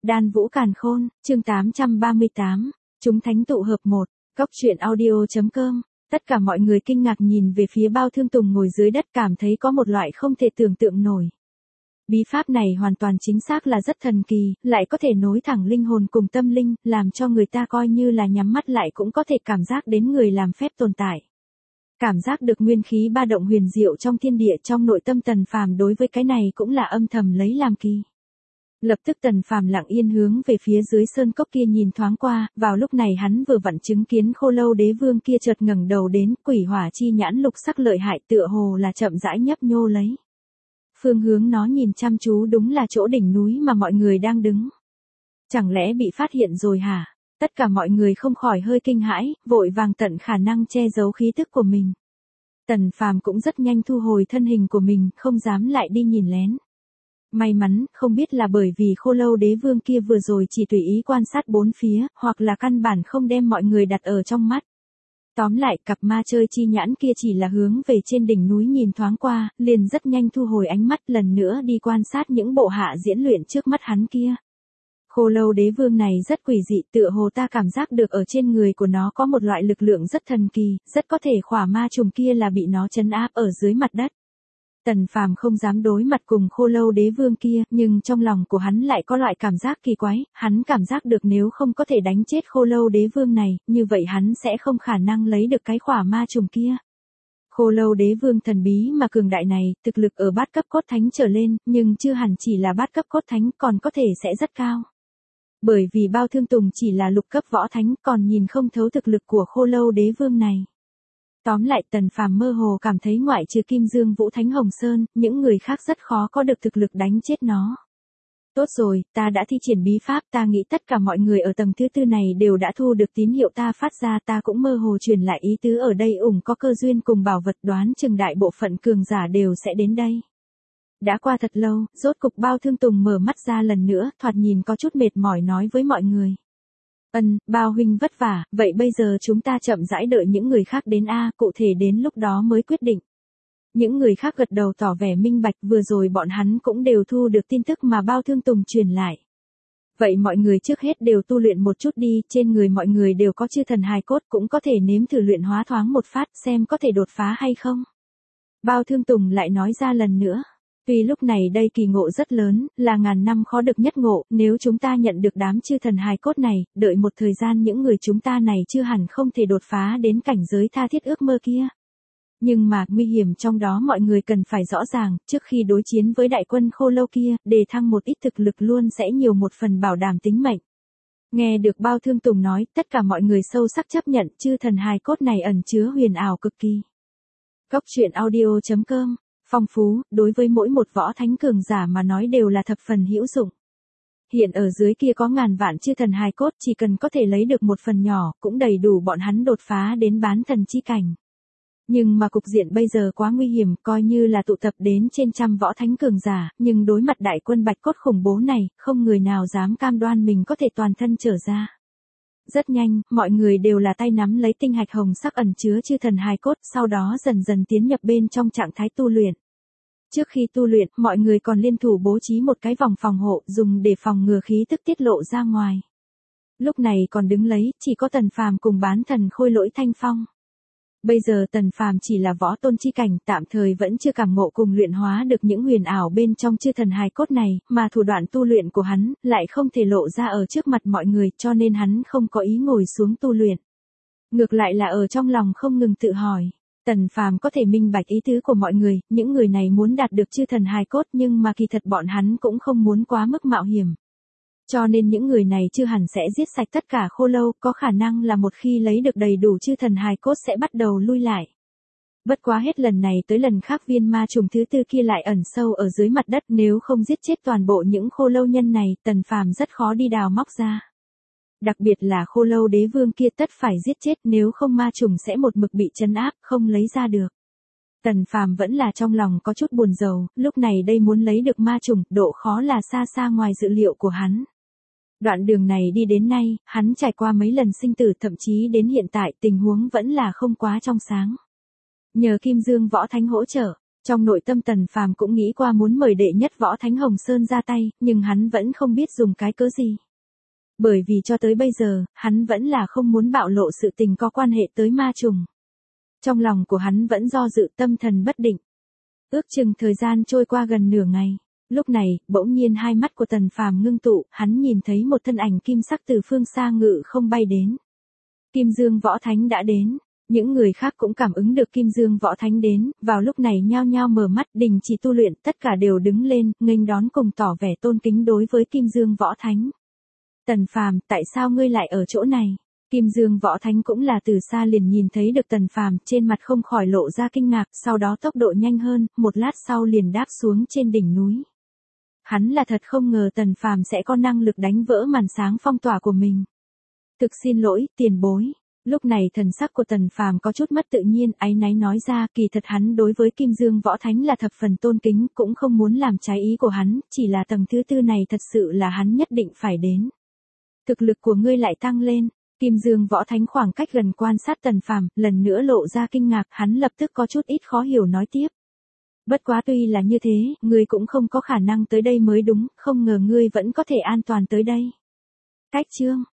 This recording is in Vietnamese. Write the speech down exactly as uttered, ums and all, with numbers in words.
Đan Vũ Càn Khôn, chương tám trăm ba mươi tám, chúng thánh tụ hợp một, Cốc truyện audio.com. Tất cả mọi người kinh ngạc nhìn về phía Bao Thương Tùng ngồi dưới đất, cảm thấy có một loại không thể tưởng tượng nổi. Bí pháp này hoàn toàn chính xác là rất thần kỳ, lại có thể nối thẳng linh hồn cùng tâm linh, làm cho người ta coi như là nhắm mắt lại cũng có thể cảm giác đến người làm phép tồn tại. Cảm giác được nguyên khí ba động huyền diệu trong thiên địa, trong nội tâm Tần Phàm đối với cái này cũng là âm thầm lấy làm kỳ. Lập tức Tần Phàm lặng yên hướng về phía dưới sơn cốc kia nhìn thoáng qua, vào lúc này hắn vừa vặn chứng kiến Khô Lâu Đế Vương kia chợt ngẩng đầu đến, quỷ hỏa chi nhãn lục sắc lợi hại tựa hồ là chậm rãi nhấp nhô lấy. Phương hướng nó nhìn chăm chú đúng là chỗ đỉnh núi mà mọi người đang đứng. Chẳng lẽ bị phát hiện rồi hả? Tất cả mọi người không khỏi hơi kinh hãi, vội vàng tận khả năng che giấu khí tức của mình. Tần Phàm cũng rất nhanh thu hồi thân hình của mình, không dám lại đi nhìn lén. May mắn, không biết là bởi vì Khô Lâu Đế Vương kia vừa rồi chỉ tùy ý quan sát bốn phía, hoặc là căn bản không đem mọi người đặt ở trong mắt. Tóm lại, cặp ma chơi chi nhãn kia chỉ là hướng về trên đỉnh núi nhìn thoáng qua, liền rất nhanh thu hồi ánh mắt, lần nữa đi quan sát những bộ hạ diễn luyện trước mắt hắn kia. Khô Lâu Đế Vương này rất quỷ dị, tựa hồ ta cảm giác được ở trên người của nó có một loại lực lượng rất thần kỳ, rất có thể khỏa ma trùng kia là bị nó trấn áp ở dưới mặt đất. Tần Phàm không dám đối mặt cùng Khô Lâu Đế Vương kia, nhưng trong lòng của hắn lại có loại cảm giác kỳ quái, hắn cảm giác được nếu không có thể đánh chết Khô Lâu Đế Vương này, như vậy hắn sẽ không khả năng lấy được cái khỏa ma trùng kia. Khô Lâu Đế Vương thần bí mà cường đại này, thực lực ở bát cấp cốt thánh trở lên, nhưng chưa hẳn chỉ là bát cấp cốt thánh, còn có thể sẽ rất cao. Bởi vì Bao Thương Tùng chỉ là lục cấp võ thánh, còn nhìn không thấu thực lực của Khô Lâu Đế Vương này. Tóm lại Tần Phàm mơ hồ cảm thấy ngoại trừ Kim Dương Vũ Thánh Hồng Sơn, những người khác rất khó có được thực lực đánh chết nó. Tốt rồi, ta đã thi triển bí pháp, ta nghĩ tất cả mọi người ở tầng thứ tư này đều đã thu được tín hiệu ta phát ra, ta cũng mơ hồ truyền lại ý tứ ở đây ủng có cơ duyên cùng bảo vật, đoán chừng đại bộ phận cường giả đều sẽ đến đây. Đã qua thật lâu, rốt cục Bao Thương Tùng mở mắt ra lần nữa, thoạt nhìn có chút mệt mỏi nói với mọi người. Ân, Bao huynh vất vả, vậy bây giờ chúng ta chậm rãi đợi những người khác đến a, cụ thể đến lúc đó mới quyết định. Những người khác gật đầu tỏ vẻ minh bạch, vừa rồi bọn hắn cũng đều thu được tin tức mà Bao Thương Tùng truyền lại. Vậy mọi người trước hết đều tu luyện một chút đi, trên người mọi người đều có chư thần hài cốt, cũng có thể nếm thử luyện hóa thoáng một phát xem có thể đột phá hay không. Bao Thương Tùng lại nói ra lần nữa. Vì lúc này đây kỳ ngộ rất lớn, là ngàn năm khó được nhất ngộ, nếu chúng ta nhận được đám chư thần hài cốt này, đợi một thời gian những người chúng ta này chưa hẳn không thể đột phá đến cảnh giới tha thiết ước mơ kia. Nhưng mà, nguy hiểm trong đó mọi người cần phải rõ ràng, trước khi đối chiến với đại quân Khô Lâu kia, đề thăng một ít thực lực luôn sẽ nhiều một phần bảo đảm tính mệnh. Nghe được Bao Thương Tùng nói, tất cả mọi người sâu sắc chấp nhận, chư thần hài cốt này ẩn chứa huyền ảo cực kỳ. Cốc truyện audio.com. Phong phú, đối với mỗi một võ thánh cường giả mà nói đều là thập phần hữu dụng. Hiện ở dưới kia có ngàn vạn chư thần hài cốt, chỉ cần có thể lấy được một phần nhỏ, cũng đầy đủ bọn hắn đột phá đến bán thần chi cảnh. Nhưng mà cục diện bây giờ quá nguy hiểm, coi như là tụ tập đến trên trăm võ thánh cường giả, nhưng đối mặt đại quân bạch cốt khủng bố này, không người nào dám cam đoan mình có thể toàn thân trở ra. Rất nhanh, mọi người đều là tay nắm lấy tinh hạch hồng sắc ẩn chứa chư thần hài cốt, sau đó dần dần tiến nhập bên trong trạng thái tu luyện. Trước khi tu luyện, mọi người còn liên thủ bố trí một cái vòng phòng hộ, dùng để phòng ngừa khí tức tiết lộ ra ngoài. Lúc này còn đứng lấy, chỉ có Tần Phàm cùng bán thần Khôi Lỗi Thanh Phong. Bây giờ Tần Phàm chỉ là võ tôn chi cảnh, tạm thời vẫn chưa cảm ngộ cùng luyện hóa được những huyền ảo bên trong chư thần hài cốt này, mà thủ đoạn tu luyện của hắn lại không thể lộ ra ở trước mặt mọi người, cho nên hắn không có ý ngồi xuống tu luyện. Ngược lại là ở trong lòng không ngừng tự hỏi. Tần Phàm có thể minh bạch ý tứ của mọi người, những người này muốn đạt được chư thần hài cốt nhưng mà kỳ thật bọn hắn cũng không muốn quá mức mạo hiểm. Cho nên những người này chưa hẳn sẽ giết sạch tất cả Khô Lâu, có khả năng là một khi lấy được đầy đủ chư thần hài cốt sẽ bắt đầu lui lại. Bất quá hết lần này tới lần khác viên ma trùng thứ tư kia lại ẩn sâu ở dưới mặt đất, nếu không giết chết toàn bộ những Khô Lâu nhân này, Tần Phàm rất khó đi đào móc ra. Đặc biệt là Khô Lâu Đế Vương kia tất phải giết chết, nếu không ma trùng sẽ một mực bị trấn áp, không lấy ra được. Tần Phàm vẫn là trong lòng có chút buồn rầu, lúc này đây muốn lấy được ma trùng, độ khó là xa xa ngoài dự liệu của hắn. Đoạn đường này đi đến nay, hắn trải qua mấy lần sinh tử, thậm chí đến hiện tại tình huống vẫn là không quá trong sáng. Nhờ Kim Dương Võ Thánh hỗ trợ, Trong nội tâm Tần Phàm cũng nghĩ qua muốn mời đệ nhất võ thánh Hồng Sơn ra tay, nhưng hắn vẫn không biết dùng cái cớ gì. Bởi vì cho tới bây giờ, hắn vẫn là không muốn bạo lộ sự tình có quan hệ tới ma trùng. Trong lòng của hắn vẫn do dự, tâm thần bất định. Ước chừng thời gian trôi qua gần nửa ngày. Lúc này, bỗng nhiên hai mắt của Tần Phàm ngưng tụ, hắn nhìn thấy một thân ảnh kim sắc từ phương xa ngự không bay đến. Kim Dương Võ Thánh đã đến. Những người khác cũng cảm ứng được Kim Dương Võ Thánh đến, vào lúc này nhao nhao mở mắt, đình chỉ tu luyện, tất cả đều đứng lên, nghênh đón cùng tỏ vẻ tôn kính đối với Kim Dương Võ Thánh. Tần Phàm, tại sao ngươi lại ở chỗ này? Kim Dương Võ Thánh cũng là từ xa liền nhìn thấy được Tần Phàm, trên mặt không khỏi lộ ra kinh ngạc, sau đó tốc độ nhanh hơn, một lát sau liền đáp xuống trên đỉnh núi. Hắn là thật không ngờ Tần Phàm sẽ có năng lực đánh vỡ màn sáng phong tỏa của mình. Thực xin lỗi, tiền bối. Lúc này thần sắc của Tần Phàm có chút mất tự nhiên, áy náy nói ra, kỳ thật hắn đối với Kim Dương Võ Thánh là thập phần tôn kính, cũng không muốn làm trái ý của hắn, chỉ là tầng thứ tư này thật sự là hắn nhất định phải đến. Thực lực của ngươi lại tăng lên. Kim Dương Võ Thánh khoảng cách gần quan sát Tần Phàm, lần nữa lộ ra kinh ngạc, hắn lập tức có chút ít khó hiểu nói tiếp. Bất quá tuy là như thế, ngươi cũng không có khả năng tới đây mới đúng, không ngờ ngươi vẫn có thể an toàn tới đây. Cách chương